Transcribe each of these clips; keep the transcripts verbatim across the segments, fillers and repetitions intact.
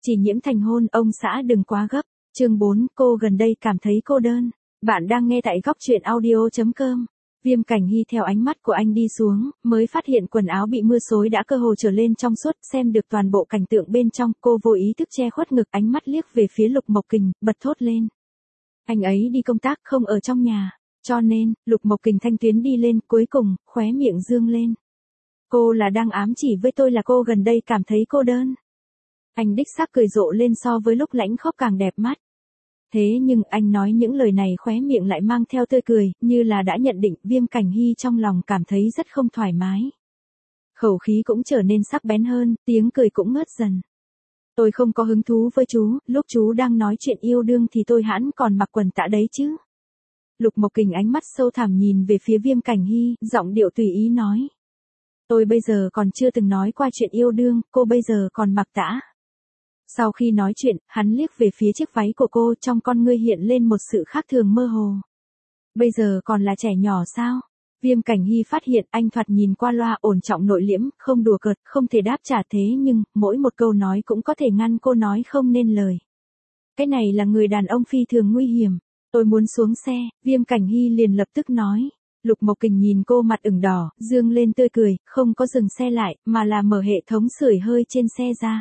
Chỉ nhiễm thành hôn, ông xã đừng quá gấp. Chương bốn, cô gần đây cảm thấy cô đơn. Bạn đang nghe tại góc truyện audio chấm com. Viêm Cảnh Hy theo ánh mắt của anh đi xuống, mới phát hiện quần áo bị mưa xối đã cơ hồ trở lên trong suốt, xem được toàn bộ cảnh tượng bên trong, cô vô ý thức che khuất ngực, ánh mắt liếc về phía Lục Mộc Kình, bật thốt lên. Anh ấy đi công tác không ở trong nhà, cho nên, Lục Mộc Kình thanh tuyến đi lên, cuối cùng, khóe miệng dương lên. Cô là đang ám chỉ với tôi là cô gần đây cảm thấy cô đơn. Anh đích xác cười rộ lên, so với lúc lãnh khốc càng đẹp mắt. Thế nhưng anh nói những lời này khóe miệng lại mang theo tươi cười, như là đã nhận định. Viêm Cảnh Hy trong lòng cảm thấy rất không thoải mái. Khẩu khí cũng trở nên sắc bén hơn, tiếng cười cũng ngớt dần. Tôi không có hứng thú với chú, lúc chú đang nói chuyện yêu đương thì tôi hẳn còn mặc quần tã đấy chứ. Lục Mộc Kình ánh mắt sâu thẳm nhìn về phía Viêm Cảnh Hy, giọng điệu tùy ý nói. Tôi bây giờ còn chưa từng nói qua chuyện yêu đương, cô bây giờ còn mặc tã. Sau khi nói chuyện, hắn liếc về phía chiếc váy của cô, trong con ngươi hiện lên một sự khác thường mơ hồ. Bây giờ còn là trẻ nhỏ sao? Viêm Cảnh Hy phát hiện anh thoạt nhìn qua loa, ổn trọng nội liễm, không đùa cợt, không thể đáp trả, thế nhưng, mỗi một câu nói cũng có thể ngăn cô nói không nên lời. Cái này là người đàn ông phi thường nguy hiểm. Tôi muốn xuống xe, Viêm Cảnh Hy liền lập tức nói. Lục Mộc Kình nhìn cô mặt ửng đỏ, dương lên tươi cười, không có dừng xe lại, mà là mở hệ thống sưởi hơi trên xe ra.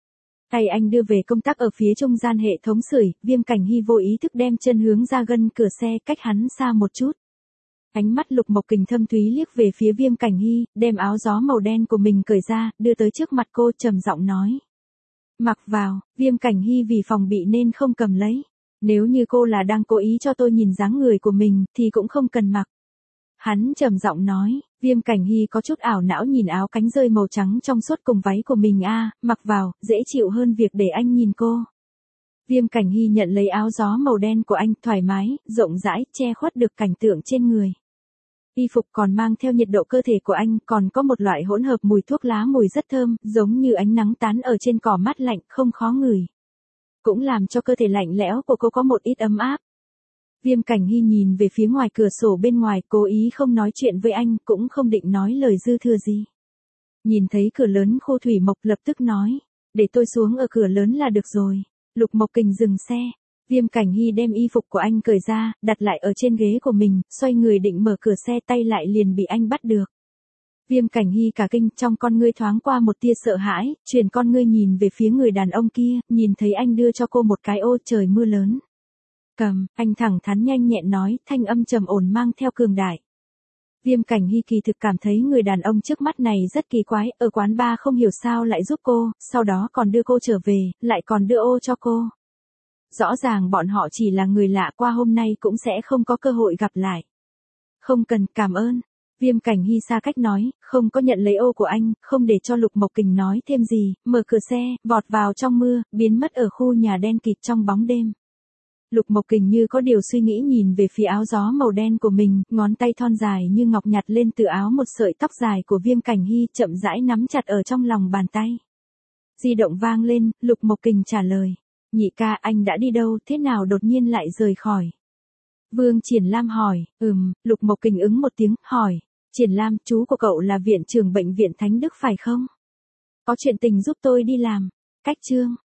Tay anh đưa về công tắc ở phía trung gian hệ thống sưởi, Viêm Cảnh Hy vô ý thức đem chân hướng ra gân cửa xe, cách hắn xa một chút. Ánh mắt Lục Mộc Kình thâm thúy liếc về phía Viêm Cảnh Hy, đem áo gió màu đen của mình cởi ra, đưa tới trước mặt cô, trầm giọng nói. Mặc vào. Viêm Cảnh Hy vì phòng bị nên không cầm lấy. Nếu như cô là đang cố ý cho tôi nhìn dáng người của mình, thì cũng không cần mặc. Hắn trầm giọng nói. Viêm Cảnh Hy có chút ảo não nhìn áo cánh rơi màu trắng trong suốt cùng váy của mình, a, à, mặc vào, dễ chịu hơn việc để anh nhìn cô. Viêm Cảnh Hy nhận lấy áo gió màu đen của anh, thoải mái, rộng rãi, che khuất được cảnh tượng trên người. Y phục còn mang theo nhiệt độ cơ thể của anh, còn có một loại hỗn hợp mùi thuốc lá, mùi rất thơm, giống như ánh nắng tán ở trên cỏ mát lạnh, không khó ngửi. Cũng làm cho cơ thể lạnh lẽo của cô có một ít ấm áp. Viêm Cảnh Hy nhìn về phía ngoài cửa sổ bên ngoài, cố ý không nói chuyện với anh, cũng không định nói lời dư thừa gì. Nhìn thấy cửa lớn Khô Thủy Mộc lập tức nói, để tôi xuống ở cửa lớn là được rồi. Lục Mộc Kình dừng xe, Viêm Cảnh Hy đem y phục của anh cởi ra, đặt lại ở trên ghế của mình, xoay người định mở cửa xe, tay lại liền bị anh bắt được. Viêm Cảnh Hy cả kinh, trong con ngươi thoáng qua một tia sợ hãi, chuyển con ngươi nhìn về phía người đàn ông kia, nhìn thấy anh đưa cho cô một cái ô, trời mưa lớn. Cầm, anh thẳng thắn nhanh nhẹn nói, thanh âm trầm ổn mang theo cường đại. Viêm Cảnh Hy kỳ thực cảm thấy người đàn ông trước mắt này rất kỳ quái, ở quán bar không hiểu sao lại giúp cô, sau đó còn đưa cô trở về, lại còn đưa ô cho cô. Rõ ràng bọn họ chỉ là người lạ, qua hôm nay cũng sẽ không có cơ hội gặp lại. Không cần, cảm ơn. Viêm Cảnh Hy xa cách nói, không có nhận lấy ô của anh, không để cho Lục Mộc Kình nói thêm gì, mở cửa xe, vọt vào trong mưa, biến mất ở khu nhà đen kịt trong bóng đêm. Lục Mộc Kình như có điều suy nghĩ nhìn về phía áo gió màu đen của mình, ngón tay thon dài như ngọc nhặt lên từ áo một sợi tóc dài của Viêm Cảnh Hy, chậm rãi nắm chặt ở trong lòng bàn tay. Di động vang lên, Lục Mộc Kình trả lời. Nhị ca, anh đã đi đâu, thế nào đột nhiên lại rời khỏi? Vương Triển Lam hỏi. Ừm, Lục Mộc Kình ứng một tiếng, hỏi. Triển Lam, chú của cậu là viện trưởng bệnh viện Thánh Đức phải không? Có chuyện tình giúp tôi đi làm. Cách chương.